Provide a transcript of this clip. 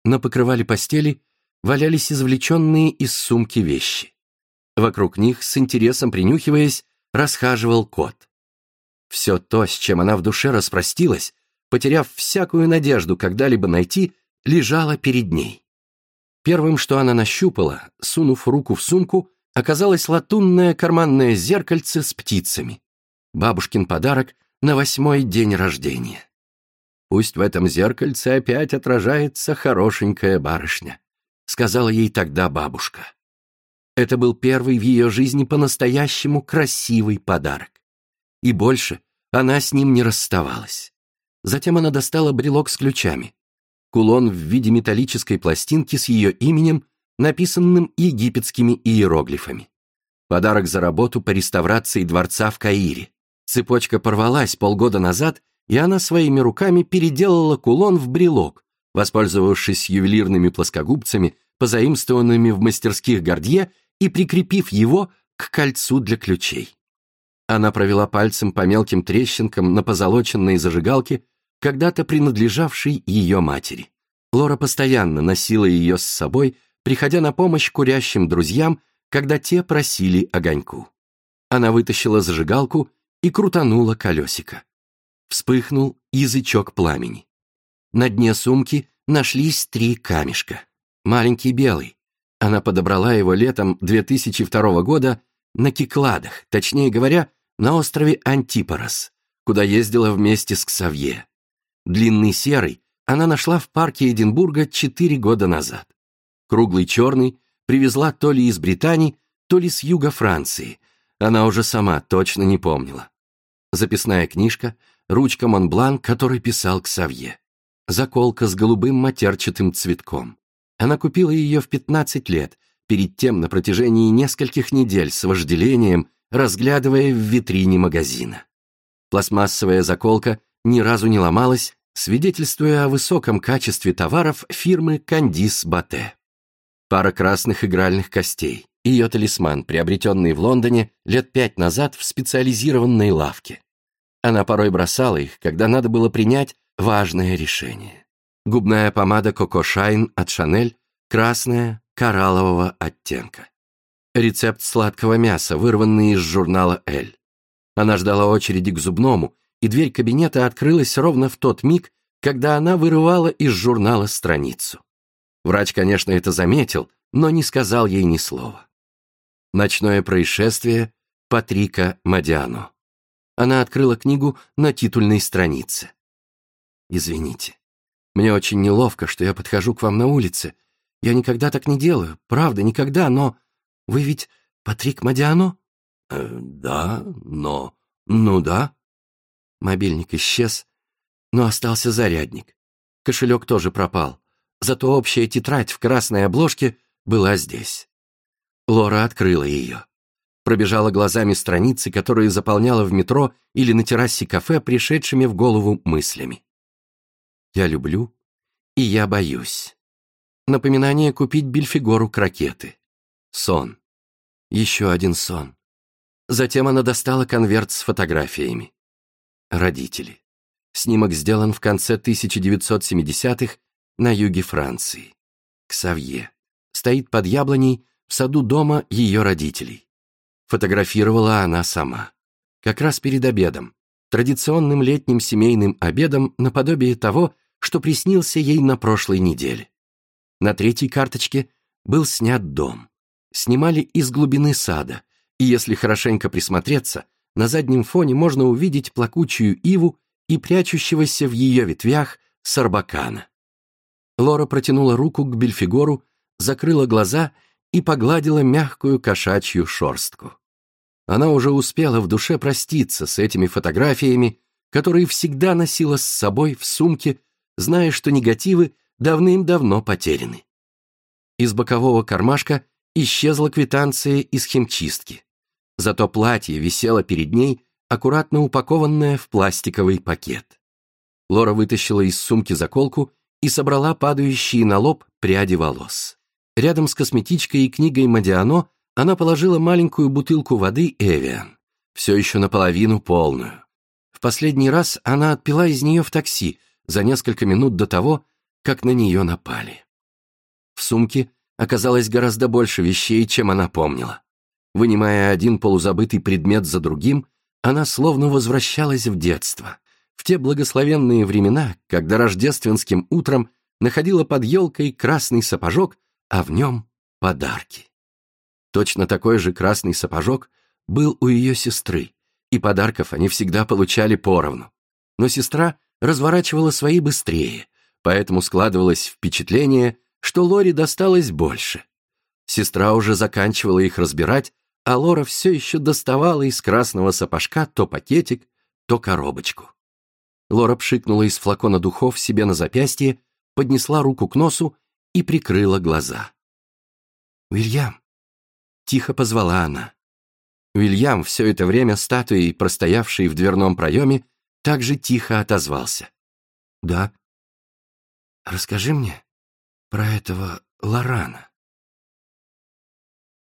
На покрывале постели валялись извлеченные из сумки вещи. Вокруг них, с интересом принюхиваясь, расхаживал кот. Все то, с чем она в душе распростилась, потеряв всякую надежду когда-либо найти, лежало перед ней. Первым, что она нащупала, сунув руку в сумку, оказалось латунное карманное зеркальце с птицами. Бабушкин подарок на 8-й день рождения. «Пусть в этом зеркальце опять отражается хорошенькая барышня», сказала ей тогда бабушка. Это был первый в ее жизни по-настоящему красивый подарок. И больше она с ним не расставалась. Затем она достала брелок с ключами. Кулон в виде металлической пластинки с ее именем, написанным египетскими иероглифами. Подарок за работу по реставрации дворца в Каире. Цепочка порвалась полгода назад, и она своими руками переделала кулон в брелок, воспользовавшись ювелирными плоскогубцами, позаимствованными в мастерских Гордье, и прикрепив его к кольцу для ключей. Она провела пальцем по мелким трещинкам на позолоченной зажигалке, когда-то принадлежавшей ее матери. Лора постоянно носила ее с собой, приходя на помощь курящим друзьям, когда те просили огоньку. Она вытащила зажигалку и крутанула колесико. Вспыхнул язычок пламени. На дне сумки нашлись 3 камешка. Маленький белый. Она подобрала его летом 2002 года на Кикладах, точнее говоря, на острове Антипорос, куда ездила вместе с Ксавье. Длинный серый она нашла в парке Эдинбурга 4 года назад. Круглый черный привезла то ли из Британии, то ли с юга Франции. Она уже сама точно не помнила. Записная книжка, ручка Монблан, которой писал Ксавье. Заколка с голубым матерчатым цветком. Она купила ее в 15 лет, перед тем на протяжении нескольких недель с вожделением, разглядывая в витрине магазина. Пластмассовая заколка ни разу не ломалась, свидетельствуя о высоком качестве товаров фирмы «Кандис Батте». Пара красных игральных костей, ее талисман, приобретенный в Лондоне лет 5 назад в специализированной лавке. Она порой бросала их, когда надо было принять важное решение. Губная помада Coco Shine от Chanel, красная, кораллового оттенка. Рецепт сладкого мяса, вырванный из журнала «Эль». Она ждала очереди к зубному, и дверь кабинета открылась ровно в тот миг, когда она вырывала из журнала страницу. Врач, конечно, это заметил, но не сказал ей ни слова. «Ночное происшествие» Патрика Модиано. Она открыла книгу на титульной странице. «Извините, мне очень неловко, что я подхожу к вам на улице. Я никогда так не делаю, правда, никогда, но... Вы ведь Патрик Модиано?» «Да, но... Ну да». Мобильник исчез, но остался зарядник. Кошелек тоже пропал, зато общая тетрадь в красной обложке была здесь. Лора открыла ее. Пробежала глазами страницы, которые заполняла в метро или на террасе кафе пришедшими в голову мыслями. «Я люблю, и я боюсь». Напоминание купить Бельфигору крокеты. Сон. Еще один сон. Затем она достала конверт с фотографиями. Родители. Снимок сделан в конце 1970-х на юге Франции. Ксавье. Стоит под яблоней в саду дома ее родителей. Фотографировала она сама. Как раз перед обедом. Традиционным летним семейным обедом наподобие того, что приснился ей на прошлой неделе. На 3-й карточке был снят дом. Снимали из глубины сада, и если хорошенько присмотреться, на заднем фоне можно увидеть плакучую иву и прячущегося в ее ветвях сарбакана. Лора протянула руку к Бельфигору, закрыла глаза и погладила мягкую кошачью шерстку. Она уже успела в душе проститься с этими фотографиями, которые всегда носила с собой в сумке, зная, что негативы давным-давно потеряны. Из бокового кармашка исчезла квитанция из химчистки. Зато платье висело перед ней, аккуратно упакованное в пластиковый пакет. Лора вытащила из сумки заколку и собрала падающие на лоб пряди волос. Рядом с косметичкой и книгой Модиано она положила маленькую бутылку воды Эвиан, все еще наполовину полную. В последний раз она отпила из нее в такси за несколько минут до того, как на нее напали. сумке оказалось гораздо больше вещей, чем она помнила. Вынимая один полузабытый предмет за другим, она словно возвращалась в детство, в те благословенные времена, когда рождественским утром находила под елкой красный сапожок, а в нем подарки. Точно такой же красный сапожок был у ее сестры, и подарков они всегда получали поровну. Но сестра разворачивала свои быстрее, поэтому складывалось впечатление, что Лоре досталось больше. Сестра уже заканчивала их разбирать, а Лора все еще доставала из красного сапожка то пакетик, то коробочку. Лора пшикнула из флакона духов себе на запястье, поднесла руку к носу и прикрыла глаза. «Уильям!» — тихо позвала она. Уильям, все это время статуей, простоявший в дверном проеме, также тихо отозвался. «Да. Расскажи мне про этого Лорана».